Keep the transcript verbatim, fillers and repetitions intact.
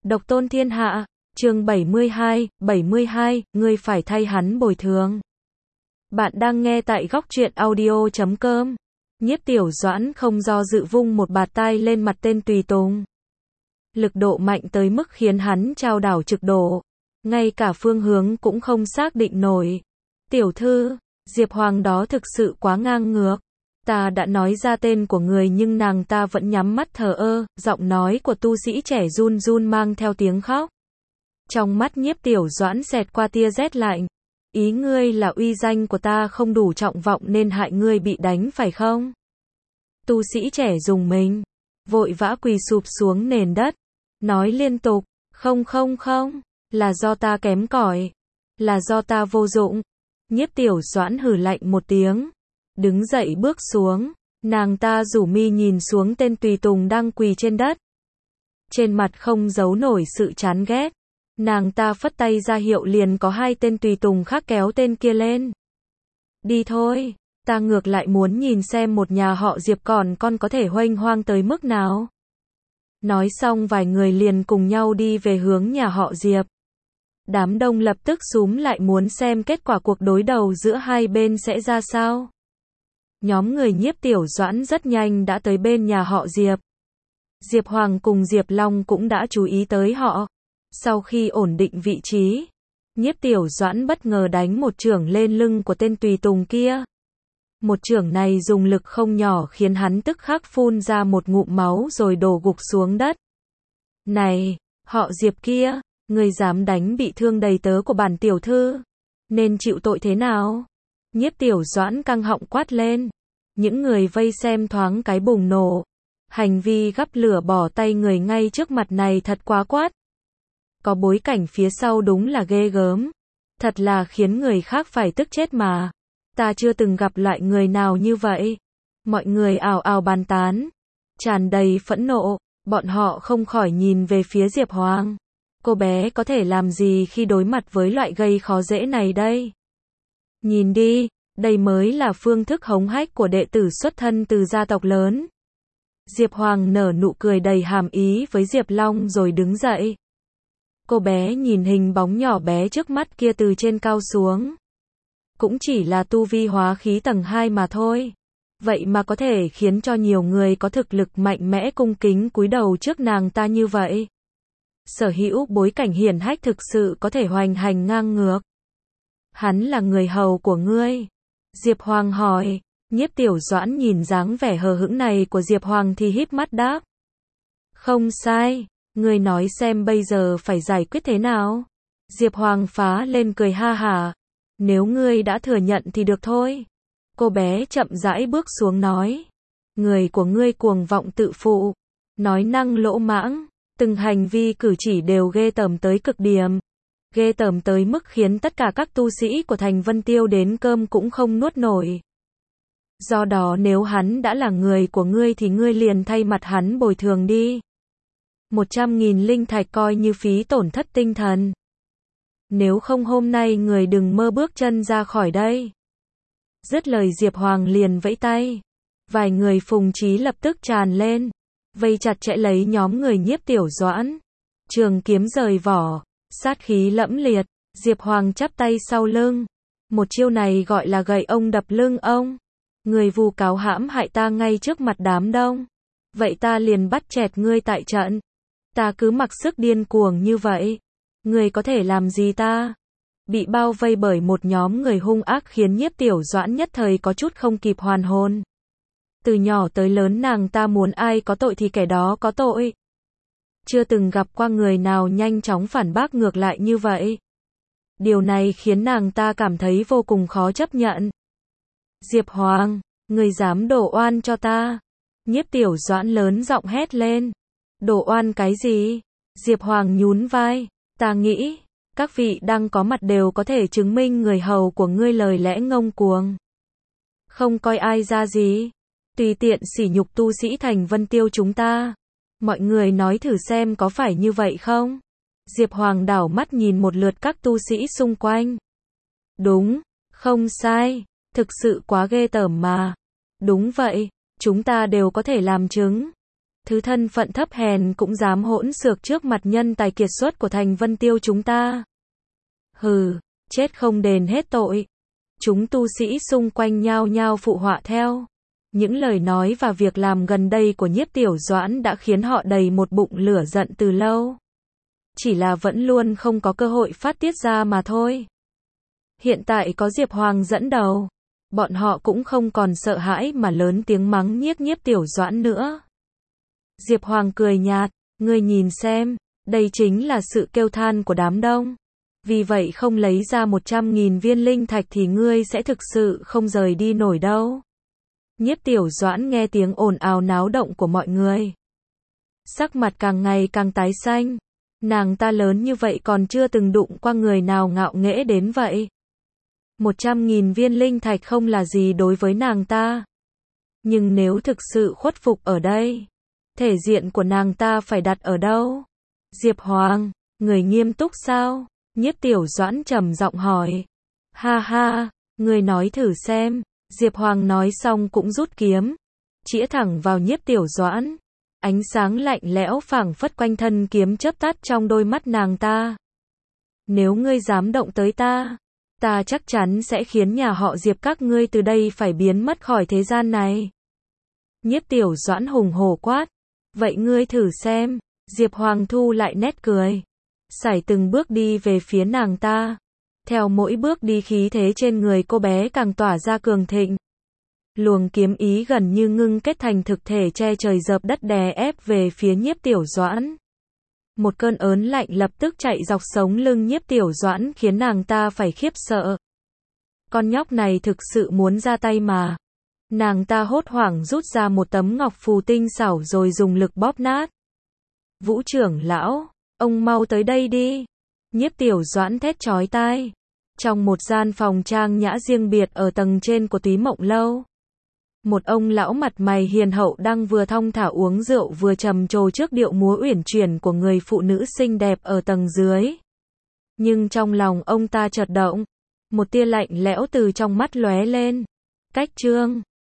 Độc tôn thiên hạ, chương bảy mươi hai, bảy mươi hai, ngươi phải thay hắn bồi thường. Bạn đang nghe tại góc truyện audio chấm com. Nhiếp Tiểu Doãn không do dự vung một bạt tai lên mặt tên tùy tùng. Lực độ mạnh tới mức khiến hắn chao đảo trực đổ. Ngay cả phương hướng cũng không xác định nổi. Tiểu thư, Diệp Hoàng đó thực sự quá ngang ngược. Ta đã nói ra tên của người nhưng nàng ta vẫn nhắm mắt thờ ơ, giọng nói của tu sĩ trẻ run run mang theo tiếng khóc. Trong mắt Nhiếp Tiểu Doãn xẹt qua tia rét lạnh. Ý ngươi là uy danh của ta không đủ trọng vọng nên hại ngươi bị đánh phải không? Tu sĩ trẻ rùng mình, vội vã quỳ sụp xuống nền đất, nói liên tục, không không không, là do ta kém cỏi, là do ta vô dụng. Nhiếp Tiểu Doãn hừ lạnh một tiếng, đứng dậy bước xuống, nàng ta rủ mi nhìn xuống tên tùy tùng đang quỳ trên đất. Trên mặt không giấu nổi sự chán ghét, nàng ta phất tay ra hiệu liền có hai tên tùy tùng khác kéo tên kia lên. Đi thôi, ta ngược lại muốn nhìn xem một nhà họ Diệp còn con có thể huênh hoang tới mức nào. Nói xong vài người liền cùng nhau đi về hướng nhà họ Diệp. Đám đông lập tức xúm lại muốn xem kết quả cuộc đối đầu giữa hai bên sẽ ra sao. Nhóm người Nhiếp Tiểu Doãn rất nhanh đã tới bên nhà họ Diệp. Diệp Hoàng cùng Diệp Long cũng đã chú ý tới họ. Sau khi ổn định vị trí, Nhiếp Tiểu Doãn bất ngờ đánh một chưởng lên lưng của tên tùy tùng kia. Một chưởng này dùng lực không nhỏ khiến hắn tức khắc phun ra một ngụm máu rồi đổ gục xuống đất. Này, họ Diệp kia, ngươi dám đánh bị thương đầy tớ của bản tiểu thư, nên chịu tội thế nào? Nhiếp Tiểu Doãn căng họng quát lên. Những người vây xem thoáng cái bùng nổ. Hành vi gắp lửa bỏ tay người ngay trước mặt này thật quá quát. Có bối cảnh phía sau đúng là ghê gớm. Thật là khiến người khác phải tức chết mà. Ta chưa từng gặp loại người nào như vậy. Mọi người ào ào bàn tán, tràn đầy phẫn nộ, bọn họ không khỏi nhìn về phía Diệp Hoàng. Cô bé có thể làm gì khi đối mặt với loại gây khó dễ này đây? Nhìn đi, đây mới là phương thức hống hách của đệ tử xuất thân từ gia tộc lớn. Diệp Hoàng nở nụ cười đầy hàm ý với Diệp Long rồi đứng dậy. Cô bé nhìn hình bóng nhỏ bé trước mắt kia từ trên cao xuống. Cũng chỉ là tu vi hóa khí tầng hai mà thôi. Vậy mà có thể khiến cho nhiều người có thực lực mạnh mẽ cung kính cúi đầu trước nàng ta như vậy. Sở hữu bối cảnh hiển hách thực sự có thể hoành hành ngang ngược. Hắn là người hầu của ngươi? Diệp Hoàng hỏi. Nhiếp Tiểu Doãn nhìn dáng vẻ hờ hững này của Diệp Hoàng thì híp mắt đáp. Không sai, ngươi nói xem bây giờ phải giải quyết thế nào? Diệp Hoàng phá lên cười ha hả. Nếu ngươi đã thừa nhận thì được thôi. Cô bé chậm rãi bước xuống nói. Người của ngươi cuồng vọng tự phụ, nói năng lỗ mãng, từng hành vi cử chỉ đều ghê tởm tới cực điểm. Ghê tởm tới mức khiến tất cả các tu sĩ của thành Vân Tiêu đến cơm cũng không nuốt nổi. Do đó nếu hắn đã là người của ngươi thì ngươi liền thay mặt hắn bồi thường đi. Một trăm nghìn linh thạch coi như phí tổn thất tinh thần. Nếu không hôm nay người đừng mơ bước chân ra khỏi đây. Dứt lời Diệp Hoàng liền vẫy tay. Vài người phùng chí lập tức tràn lên, vây chặt chạy lấy nhóm người Nhiếp Tiểu Doãn. Trường kiếm rời vỏ, sát khí lẫm liệt, Diệp Hoàng chắp tay sau lưng. Một chiêu này gọi là gậy ông đập lưng ông. Người vu cáo hãm hại ta ngay trước mặt đám đông. Vậy ta liền bắt chẹt ngươi tại trận. Ta cứ mặc sức điên cuồng như vậy. Ngươi có thể làm gì ta? Bị bao vây bởi một nhóm người hung ác khiến Nhiếp Tiểu Doãn nhất thời có chút không kịp hoàn hồn. Từ nhỏ tới lớn nàng ta muốn ai có tội thì kẻ đó có tội. Chưa từng gặp qua người nào nhanh chóng phản bác ngược lại như vậy. Điều này khiến nàng ta cảm thấy vô cùng khó chấp nhận. Diệp Hoàng, ngươi dám đổ oan cho ta? Nhiếp Tiểu Doãn lớn giọng hét lên. Đổ oan cái gì? Diệp Hoàng nhún vai. Ta nghĩ, các vị đang có mặt đều có thể chứng minh người hầu của ngươi lời lẽ ngông cuồng. Không coi ai ra gì. Tùy tiện sỉ nhục tu sĩ thành Vân Tiêu chúng ta. Mọi người nói thử xem có phải như vậy không? Diệp Hoàng đảo mắt nhìn một lượt các tu sĩ xung quanh. Đúng, không sai, thực sự quá ghê tởm mà. Đúng vậy, chúng ta đều có thể làm chứng. Thứ thân phận thấp hèn cũng dám hỗn xược trước mặt nhân tài kiệt xuất của thành Vân Tiêu chúng ta. Hừ, chết không đền hết tội. Chúng tu sĩ xung quanh nhao nhao phụ họa theo. Những lời nói và việc làm gần đây của Nhiếp Tiểu Doãn đã khiến họ đầy một bụng lửa giận từ lâu. Chỉ là vẫn luôn không có cơ hội phát tiết ra mà thôi. Hiện tại có Diệp Hoàng dẫn đầu, bọn họ cũng không còn sợ hãi mà lớn tiếng mắng nhiếc Nhiếp Tiểu Doãn nữa. Diệp Hoàng cười nhạt, ngươi nhìn xem, đây chính là sự kêu than của đám đông. Vì vậy không lấy ra một trăm nghìn viên linh thạch thì ngươi sẽ thực sự không rời đi nổi đâu. Nhiếp Tiểu Doãn nghe tiếng ồn ào náo động của mọi người. Sắc mặt càng ngày càng tái xanh. Nàng ta lớn như vậy còn chưa từng đụng qua người nào ngạo nghễ đến vậy. Một trăm nghìn viên linh thạch không là gì đối với nàng ta. Nhưng nếu thực sự khuất phục ở đây, thể diện của nàng ta phải đặt ở đâu? Diệp Hoàng, người nghiêm túc sao? Nhiếp Tiểu Doãn trầm giọng hỏi. Ha ha, người nói thử xem. Diệp Hoàng nói xong cũng rút kiếm, chĩa thẳng vào Nhiếp Tiểu Doãn. Ánh sáng lạnh lẽo phảng phất quanh thân kiếm chớp tắt trong đôi mắt nàng ta. Nếu ngươi dám động tới ta, ta chắc chắn sẽ khiến nhà họ Diệp các ngươi từ đây phải biến mất khỏi thế gian này. Nhiếp Tiểu Doãn hùng hổ quát. Vậy ngươi thử xem. Diệp Hoàng thu lại nét cười, sải từng bước đi về phía nàng ta. Theo mỗi bước đi khí thế trên người cô bé càng tỏa ra cường thịnh. Luồng kiếm ý gần như ngưng kết thành thực thể che trời dợp đất đè ép về phía Nhiếp Tiểu Doãn. Một cơn ớn lạnh lập tức chạy dọc sống lưng Nhiếp Tiểu Doãn khiến nàng ta phải khiếp sợ. Con nhóc này thực sự muốn ra tay mà. Nàng ta hốt hoảng rút ra một tấm ngọc phù tinh xảo rồi dùng lực bóp nát. Vũ trưởng lão, ông mau tới đây đi. Nhiếp Tiểu Doãn thét chói tai. Trong một gian phòng trang nhã riêng biệt ở tầng trên của Túy Mộng Lâu, một ông lão mặt mày hiền hậu đang vừa thong thả uống rượu vừa trầm trồ trước điệu múa uyển chuyển của người phụ nữ xinh đẹp ở tầng dưới. Nhưng trong lòng ông ta chợt động, một tia lạnh lẽo từ trong mắt lóe lên. Cách Trương